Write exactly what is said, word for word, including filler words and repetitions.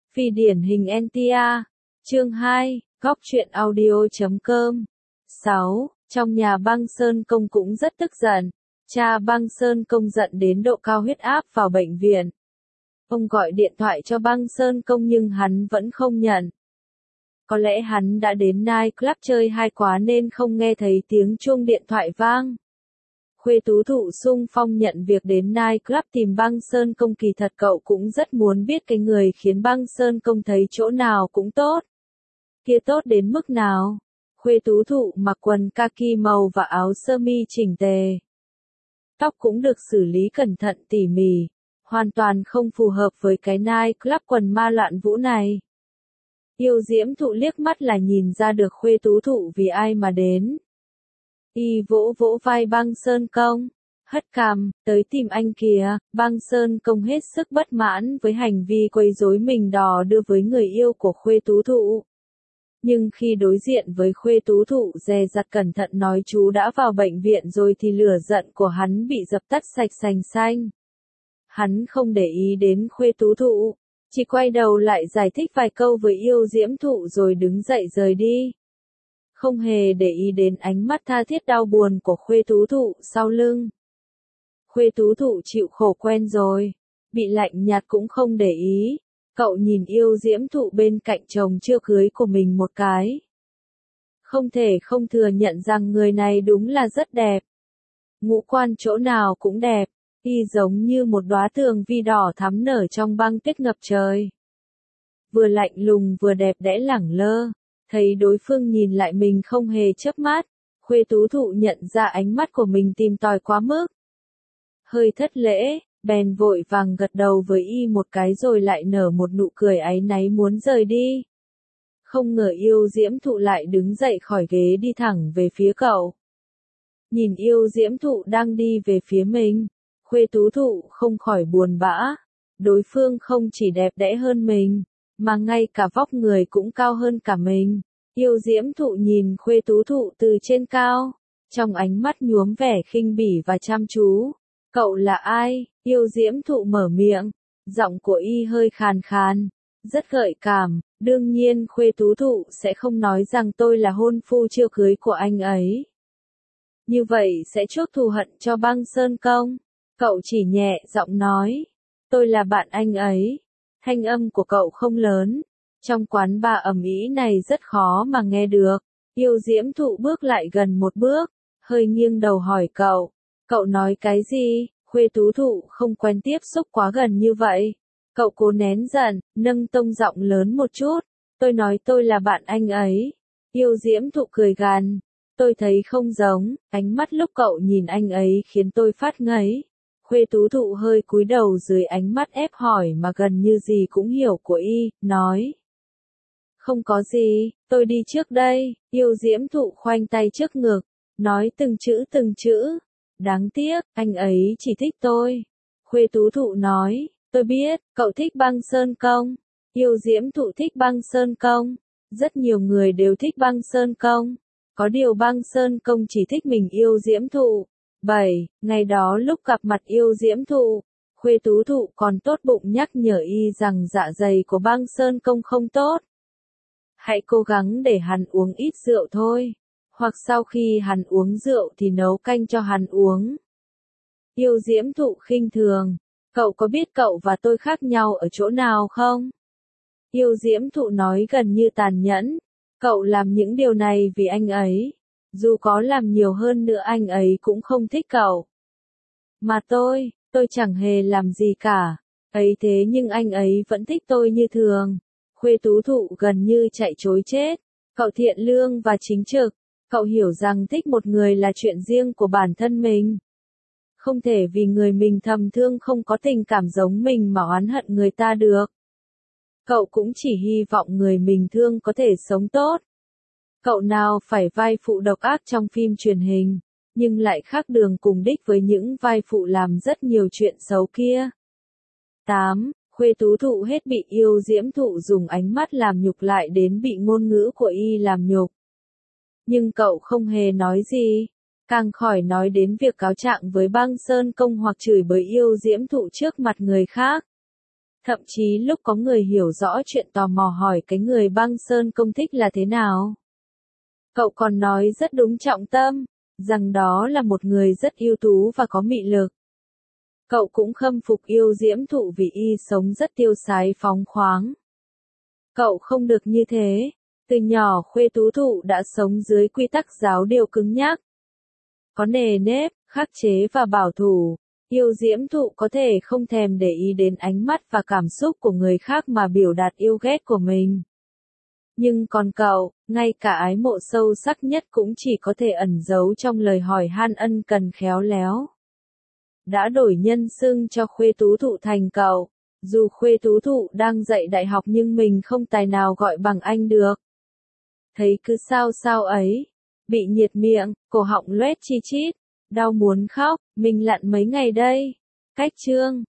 Phi điển hình en tê a. Chương hai, góc truyện audio chấm com. sáu. Trong nhà Băng Sơn Công cũng rất tức giận. Cha Băng Sơn Công giận đến độ cao huyết áp vào bệnh viện. Ông gọi điện thoại cho Băng Sơn Công nhưng hắn vẫn không nhận. Có lẽ hắn đã đến night club chơi hay quá nên không nghe thấy tiếng chuông điện thoại vang. Khuê Tú Thụ xung phong nhận việc đến night club tìm Băng Sơn Công, kỳ thật cậu cũng rất muốn biết cái người khiến Băng Sơn Công thấy chỗ nào cũng tốt. Kia tốt đến mức nào? Khuê Tú Thụ mặc quần kaki màu và áo sơ mi chỉnh tề. Tóc cũng được xử lý cẩn thận tỉ mỉ, hoàn toàn không phù hợp với cái night club quần ma loạn vũ này. Yêu Diễm Thụ liếc mắt là nhìn ra được Khuê Tú Thụ vì ai mà đến. Y vỗ vỗ vai Băng Sơn Công, hất cằm, tới tìm anh kìa. Băng Sơn Công hết sức bất mãn với hành vi quấy rối mình đò đưa với người yêu của Khuê Tú Thụ. Nhưng khi đối diện với Khuê Tú Thụ dè dặt cẩn thận nói chú đã vào bệnh viện rồi thì lửa giận của hắn bị dập tắt sạch sành xanh. Hắn không để ý đến Khuê Tú Thụ, chỉ quay đầu lại giải thích vài câu với Yêu Diễm Thụ rồi đứng dậy rời đi. Không hề để ý đến ánh mắt tha thiết đau buồn của Khuê Tú Thụ sau lưng. Khuê Tú Thụ chịu khổ quen rồi, bị lạnh nhạt cũng không để ý. Cậu nhìn Yêu Diễm Thụ bên cạnh chồng chưa cưới của mình một cái. Không thể không thừa nhận rằng người này đúng là rất đẹp. Ngũ quan chỗ nào cũng đẹp, y giống như một đóa tường vi đỏ thắm nở trong băng tuyết ngập trời. Vừa lạnh lùng vừa đẹp đẽ lẳng lơ, thấy đối phương nhìn lại mình không hề chớp mắt, Khuê Tú Thụ nhận ra ánh mắt của mình tìm tòi quá mức. Hơi thất lễ, bèn vội vàng gật đầu với y một cái rồi lại nở một nụ cười áy náy muốn rời đi. Không ngờ Yêu Diễm Thụ lại đứng dậy khỏi ghế đi thẳng về phía cậu. Nhìn Yêu Diễm Thụ đang đi về phía mình, Khuê Tú Thụ không khỏi buồn bã. Đối phương không chỉ đẹp đẽ hơn mình, mà ngay cả vóc người cũng cao hơn cả mình. Yêu Diễm Thụ nhìn Khuê Tú Thụ từ trên cao, trong ánh mắt nhuốm vẻ khinh bỉ và chăm chú. Cậu là ai? Yêu Diễm Thụ mở miệng, giọng của y hơi khàn khàn, rất gợi cảm. Đương nhiên Khuê Tú Thụ sẽ không nói rằng tôi là hôn phu chưa cưới của anh ấy. Như vậy sẽ chuốc thù hận cho Băng Sơn Công. Cậu chỉ nhẹ giọng nói, tôi là bạn anh ấy. Thanh âm của cậu không lớn, trong quán bar ầm ĩ này rất khó mà nghe được. Yêu Diễm Thụ bước lại gần một bước, hơi nghiêng đầu hỏi cậu, cậu nói cái gì? Khuê Tú Thụ không quen tiếp xúc quá gần như vậy. Cậu cố nén giận, nâng tông giọng lớn một chút, tôi nói tôi là bạn anh ấy. Yêu Diễm Thụ cười gằn, tôi thấy không giống. Ánh mắt lúc cậu nhìn anh ấy khiến tôi phát ngấy. Khuê Tú Thụ hơi cúi đầu dưới ánh mắt ép hỏi mà gần như gì cũng hiểu của y, nói. Không có gì, tôi đi trước đây. Yêu Diễm Thụ khoanh tay trước ngực, nói từng chữ từng chữ. Đáng tiếc, anh ấy chỉ thích tôi. Khuê Tú Thụ nói, tôi biết, cậu thích Băng Sơn Công. Yêu Diễm Thụ thích Băng Sơn Công. Rất nhiều người đều thích Băng Sơn Công. Có điều Băng Sơn Công chỉ thích mình Yêu Diễm Thụ. bảy. Ngày đó lúc gặp mặt Yêu Diễm Thụ, Khuê Tú Thụ còn tốt bụng nhắc nhở y rằng dạ dày của Băng Sơn Công không tốt. Hãy cố gắng để hắn uống ít rượu thôi. Hoặc sau khi hắn uống rượu thì nấu canh cho hắn uống. Yêu Diễm Thụ khinh thường, cậu có biết cậu và tôi khác nhau ở chỗ nào không? Yêu Diễm Thụ nói gần như tàn nhẫn, cậu làm những điều này vì anh ấy. Dù có làm nhiều hơn nữa anh ấy cũng không thích cậu. Mà tôi, tôi chẳng hề làm gì cả. Ấy thế nhưng anh ấy vẫn thích tôi như thường. Khuê Tú Thụ gần như chạy trối chết. Cậu thiện lương và chính trực. Cậu hiểu rằng thích một người là chuyện riêng của bản thân mình. Không thể vì người mình thầm thương không có tình cảm giống mình mà oán hận người ta được. Cậu cũng chỉ hy vọng người mình thương có thể sống tốt. Cậu nào phải vai phụ độc ác trong phim truyền hình, nhưng lại khác đường cùng đích với những vai phụ làm rất nhiều chuyện xấu kia. tám. Khuê Tú Thụ hết bị Yêu Diễm Thụ dùng ánh mắt làm nhục lại đến bị ngôn ngữ của y làm nhục. Nhưng cậu không hề nói gì, càng khỏi nói đến việc cáo trạng với Băng Sơn Công hoặc chửi bới Yêu Diễm Thụ trước mặt người khác. Thậm chí lúc có người hiểu rõ chuyện tò mò hỏi cái người băng sơn công thích là thế nào. Cậu còn nói rất đúng trọng tâm, rằng đó là một người rất ưu tú và có mị lực. Cậu cũng khâm phục Yêu Diễm Thụ vì y sống rất tiêu sái phóng khoáng. Cậu không được như thế, từ nhỏ Khuê Tú Thụ đã sống dưới quy tắc giáo điều cứng nhắc. Có nề nếp, khắc chế và bảo thủ, Yêu Diễm Thụ có thể không thèm để ý đến ánh mắt và cảm xúc của người khác mà biểu đạt yêu ghét của mình. Nhưng còn cậu, ngay cả ái mộ sâu sắc nhất cũng chỉ có thể ẩn giấu trong lời hỏi han ân cần khéo léo. Đã đổi nhân xưng cho Khuê Tú Thụ thành cậu, dù Khuê Tú Thụ đang dạy đại học nhưng mình không tài nào gọi bằng anh được. Thấy cứ sao sao ấy, bị nhiệt miệng, cổ họng loét chi chít, đau muốn khóc, mình lặn mấy ngày đây. Cách chương